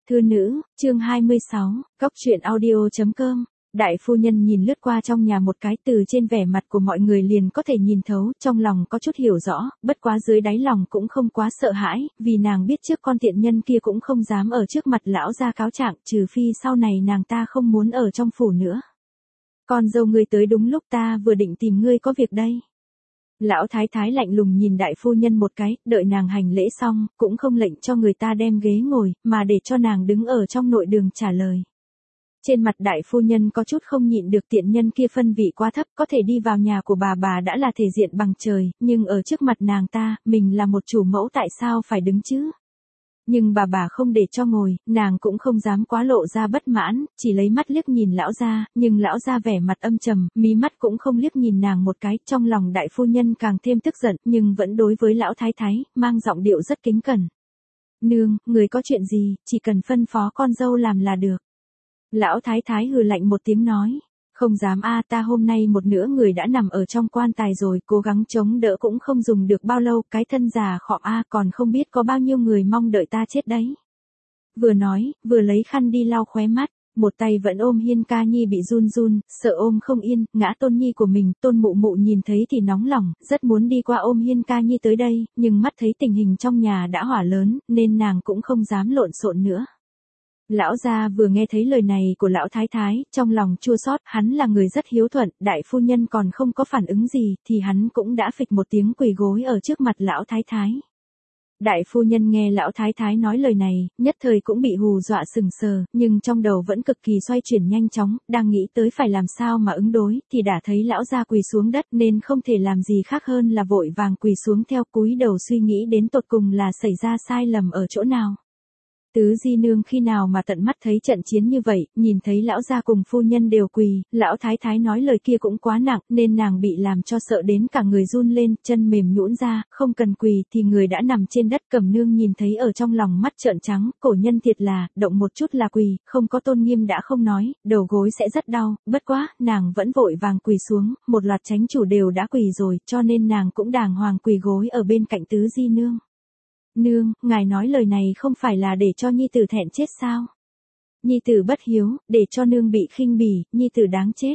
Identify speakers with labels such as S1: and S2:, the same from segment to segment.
S1: Thư nữ, chương 26, Cóc truyện audio.com. Đại phu nhân nhìn lướt qua trong nhà một cái, từ trên vẻ mặt của mọi người liền có thể nhìn thấu, trong lòng có chút hiểu rõ, bất quá dưới đáy lòng cũng không quá sợ hãi, vì nàng biết trước con tiện nhân kia cũng không dám ở trước mặt lão gia cáo trạng, trừ phi sau này nàng ta không muốn ở trong phủ nữa. Con dâu ngươi tới đúng lúc, ta vừa định tìm ngươi có việc đây. Lão thái thái lạnh lùng nhìn đại phu nhân một cái, đợi nàng hành lễ xong, cũng không lệnh cho người ta đem ghế ngồi, mà để cho nàng đứng ở trong nội đường trả lời. Trên mặt đại phu nhân có chút không nhịn được, tiện nhân kia phân vị quá thấp, có thể đi vào nhà của bà đã là thể diện bằng trời, nhưng ở trước mặt nàng ta, mình là một chủ mẫu tại sao phải đứng chứ? Nhưng bà không để cho ngồi, nàng cũng không dám quá lộ ra bất mãn, chỉ lấy mắt liếc nhìn lão gia, nhưng lão gia vẻ mặt âm trầm, mí mắt cũng không liếc nhìn nàng một cái, trong lòng đại phu nhân càng thêm tức giận, nhưng vẫn đối với lão thái thái, mang giọng điệu rất kính cẩn. Nương, người có chuyện gì, chỉ cần phân phó con dâu làm là được. Lão thái thái hừ lạnh một tiếng nói. Không dám ta hôm nay một nửa người đã nằm ở trong quan tài rồi, cố gắng chống đỡ cũng không dùng được bao lâu, cái thân già khọm còn không biết có bao nhiêu người mong đợi ta chết đấy. Vừa nói, vừa lấy khăn đi lau khóe mắt, một tay vẫn ôm Hiên Ca Nhi bị run run, sợ ôm không yên, ngã Tôn Nhi của mình, Tôn Mụ Mụ nhìn thấy thì nóng lòng, rất muốn đi qua ôm Hiên Ca Nhi tới đây, nhưng mắt thấy tình hình trong nhà đã hỏa lớn, nên nàng cũng không dám lộn xộn nữa. Lão gia vừa nghe thấy lời này của lão thái thái, trong lòng chua xót, hắn là người rất hiếu thuận, đại phu nhân còn không có phản ứng gì, thì hắn cũng đã phịch một tiếng quỳ gối ở trước mặt lão thái thái. Đại phu nhân nghe lão thái thái nói lời này, nhất thời cũng bị hù dọa sừng sờ, nhưng trong đầu vẫn cực kỳ xoay chuyển nhanh chóng, đang nghĩ tới phải làm sao mà ứng đối, thì đã thấy lão gia quỳ xuống đất, nên không thể làm gì khác hơn là vội vàng quỳ xuống theo, cúi đầu suy nghĩ đến tột cùng là xảy ra sai lầm ở chỗ nào. Tứ di nương khi nào mà tận mắt thấy trận chiến như vậy, nhìn thấy lão gia cùng phu nhân đều quỳ, lão thái thái nói lời kia cũng quá nặng, nên nàng bị làm cho sợ đến cả người run lên, chân mềm nhũn ra, không cần quỳ thì người đã nằm trên đất. Cẩm Nương nhìn thấy ở trong lòng mắt trợn trắng, cổ nhân thiệt là, động một chút là quỳ, không có tôn nghiêm đã không nói, đầu gối sẽ rất đau, bất quá, nàng vẫn vội vàng quỳ xuống, một loạt chánh chủ đều đã quỳ rồi, cho nên nàng cũng đàng hoàng quỳ gối ở bên cạnh tứ di nương. Nương, ngài nói lời này không phải là để cho nhi tử thẹn chết sao? Nhi tử bất hiếu, để cho nương bị khinh bỉ, nhi tử đáng chết.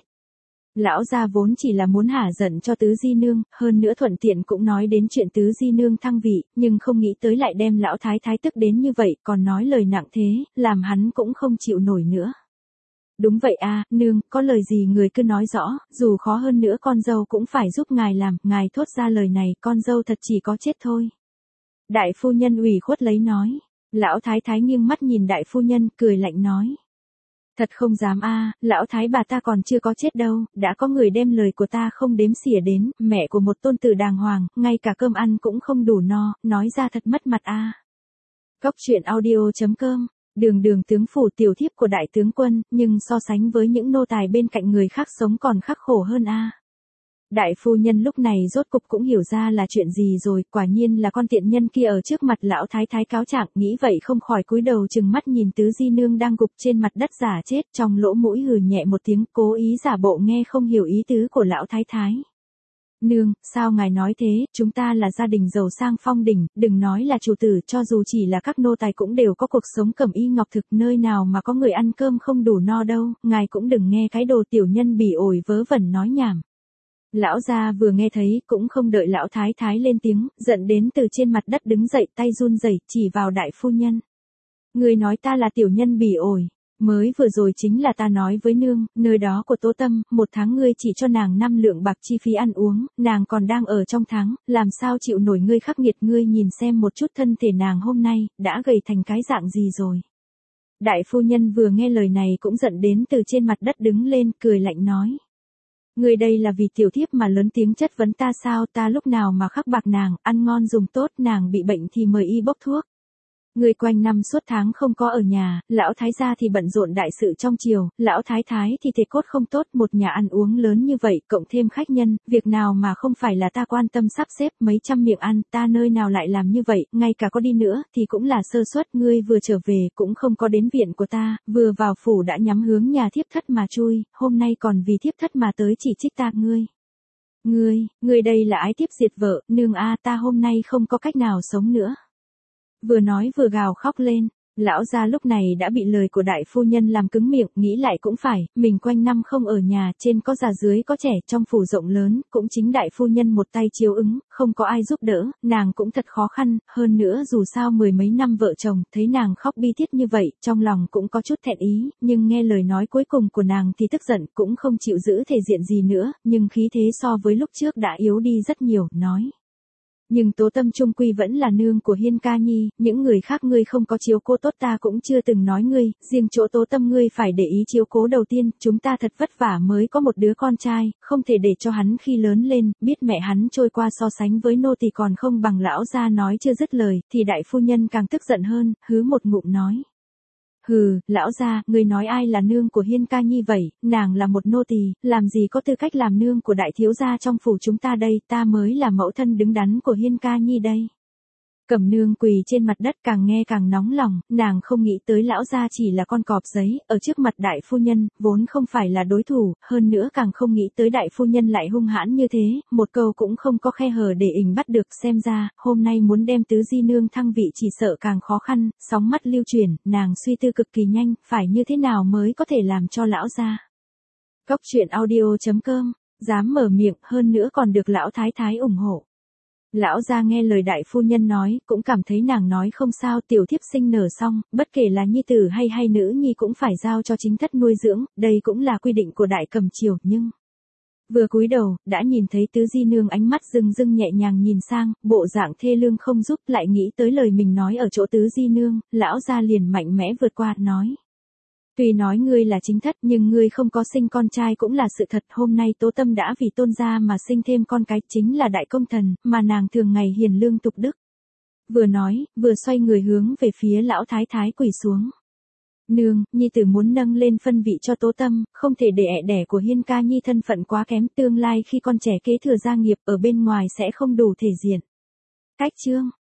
S1: Lão gia vốn chỉ là muốn hả giận cho tứ di nương, hơn nữa thuận tiện cũng nói đến chuyện tứ di nương thăng vị, nhưng không nghĩ tới lại đem lão thái thái tức đến như vậy, còn nói lời nặng thế, làm hắn cũng không chịu nổi nữa. Đúng vậy nương, có lời gì người cứ nói rõ, dù khó hơn nữa con dâu cũng phải giúp ngài làm, ngài thốt ra lời này, con dâu thật chỉ có chết thôi. Đại phu nhân ủy khuất lấy nói. Lão thái thái nghiêng mắt nhìn đại phu nhân, cười lạnh nói. Thật không dám lão thái bà ta còn chưa có chết đâu, đã có người đem lời của ta không đếm xỉa đến, mẹ của một tôn tử đàng hoàng, ngay cả cơm ăn cũng không đủ no, nói ra thật mất mặt Cóc truyện audio.com. Đường tướng phủ tiểu thiếp của đại tướng quân, nhưng so sánh với những nô tài bên cạnh người khác sống còn khắc khổ hơn Đại phu nhân lúc này rốt cục cũng hiểu ra là chuyện gì rồi, quả nhiên là con tiện nhân kia ở trước mặt lão thái thái cáo trạng, nghĩ vậy không khỏi cúi đầu trừng mắt nhìn tứ di nương đang gục trên mặt đất giả chết, trong lỗ mũi hừ nhẹ một tiếng, cố ý giả bộ nghe không hiểu ý tứ của lão thái thái. Nương, sao ngài nói thế, chúng ta là gia đình giàu sang phong đỉnh, đừng nói là chủ tử, cho dù chỉ là các nô tài cũng đều có cuộc sống cẩm y ngọc thực, nơi nào mà có người ăn cơm không đủ no đâu, ngài cũng đừng nghe cái đồ tiểu nhân bỉ ổi vớ vẩn nói nhảm. Lão gia vừa nghe thấy, cũng không đợi lão thái thái lên tiếng, giận đến từ trên mặt đất đứng dậy, tay run rẩy chỉ vào đại phu nhân. Người nói ta là tiểu nhân bỉ ổi, mới vừa rồi chính là ta nói với nương, nơi đó của Tố Tâm, một tháng ngươi chỉ cho nàng 5 lượng bạc chi phí ăn uống, nàng còn đang ở trong tháng, làm sao chịu nổi ngươi khắc nghiệt, ngươi nhìn xem một chút thân thể nàng hôm nay, đã gầy thành cái dạng gì rồi. Đại phu nhân vừa nghe lời này cũng giận đến từ trên mặt đất đứng lên, cười lạnh nói. Người đây là vì tiểu thiếp mà lớn tiếng chất vấn ta sao, ta lúc nào mà khắc bạc nàng, ăn ngon dùng tốt, nàng bị bệnh thì mời y bốc thuốc. Người quanh năm suốt tháng không có ở nhà, lão thái gia thì bận rộn đại sự trong triều, lão thái thái thì thể cốt không tốt, một nhà ăn uống lớn như vậy, cộng thêm khách nhân, việc nào mà không phải là ta quan tâm sắp xếp, mấy trăm miệng ăn, ta nơi nào lại làm như vậy, ngay cả có đi nữa, thì cũng là sơ suất, ngươi vừa trở về, cũng không có đến viện của ta, vừa vào phủ đã nhắm hướng nhà thiếp thất mà chui, hôm nay còn vì thiếp thất mà tới chỉ trích ta ngươi. Ngươi đây là ái thiếp diệt vợ, nương ta hôm nay không có cách nào sống nữa. Vừa nói vừa gào khóc lên, Lão gia lúc này đã bị lời của đại phu nhân làm cứng miệng, nghĩ lại cũng phải, mình quanh năm không ở nhà, trên có già dưới có trẻ, trong phủ rộng lớn, cũng chính đại phu nhân một tay chiếu ứng, không có ai giúp đỡ, nàng cũng thật khó khăn, hơn nữa dù sao mười mấy năm vợ chồng, thấy nàng khóc bi thiết như vậy, trong lòng cũng có chút thẹn ý, nhưng nghe lời nói cuối cùng của nàng thì tức giận, cũng không chịu giữ thể diện gì nữa, nhưng khí thế so với lúc trước đã yếu đi rất nhiều, nói. Nhưng Tố Tâm trung quy vẫn là nương của Hiên ca nhi, những người khác ngươi không có chiếu cố tốt ta cũng chưa từng nói ngươi, riêng chỗ Tố Tâm ngươi phải để ý chiếu cố đầu tiên, chúng ta thật vất vả mới có một đứa con trai, không thể để cho hắn khi lớn lên, biết mẹ hắn trôi qua so sánh với nô tỳ còn không bằng. Lão gia nói chưa dứt lời, thì đại phu nhân càng tức giận hơn, hứ một ngụm nói. Hừ, lão gia, ngươi nói ai là nương của Hiên ca nhi vậy, nàng là một nô tỳ, làm gì có tư cách làm nương của đại thiếu gia trong phủ chúng ta đây, ta mới là mẫu thân đứng đắn của Hiên ca nhi đây. Cẩm nương quỳ trên mặt đất càng nghe càng nóng lòng, nàng không nghĩ tới lão gia chỉ là con cọp giấy, ở trước mặt đại phu nhân, vốn không phải là đối thủ, hơn nữa càng không nghĩ tới đại phu nhân lại hung hãn như thế, một câu cũng không có khe hở để ình bắt được. Xem ra, hôm nay muốn đem tứ di nương thăng vị chỉ sợ càng khó khăn, sóng mắt lưu chuyển, nàng suy tư cực kỳ nhanh, phải như thế nào mới có thể làm cho lão gia. Góc truyện audio.com, dám mở miệng, hơn nữa còn được lão thái thái ủng hộ. Lão gia nghe lời đại phu nhân nói, cũng cảm thấy nàng nói không sao, tiểu thiếp sinh nở xong, bất kể là nhi tử hay nữ nhi cũng phải giao cho chính thất nuôi dưỡng, đây cũng là quy định của đại cầm triều, nhưng vừa cúi đầu, đã nhìn thấy tứ di nương ánh mắt rưng nhẹ nhàng nhìn sang, bộ dạng thê lương không giúp, lại nghĩ tới lời mình nói ở chỗ tứ di nương, lão gia liền mạnh mẽ vượt qua, nói. Tuy nói ngươi là chính thất nhưng ngươi không có sinh con trai cũng là sự thật, hôm nay Tố Tâm đã vì tôn gia mà sinh thêm con cái, chính là đại công thần, mà nàng thường ngày hiền lương tục đức. Vừa nói, vừa xoay người hướng về phía lão thái thái quỳ xuống. Nương, nhi tử muốn nâng lên phân vị cho Tố Tâm, không thể để ẹ đẻ của Hiên ca nhi thân phận quá kém, tương lai khi con trẻ kế thừa gia nghiệp ở bên ngoài sẽ không đủ thể diện. Cách chương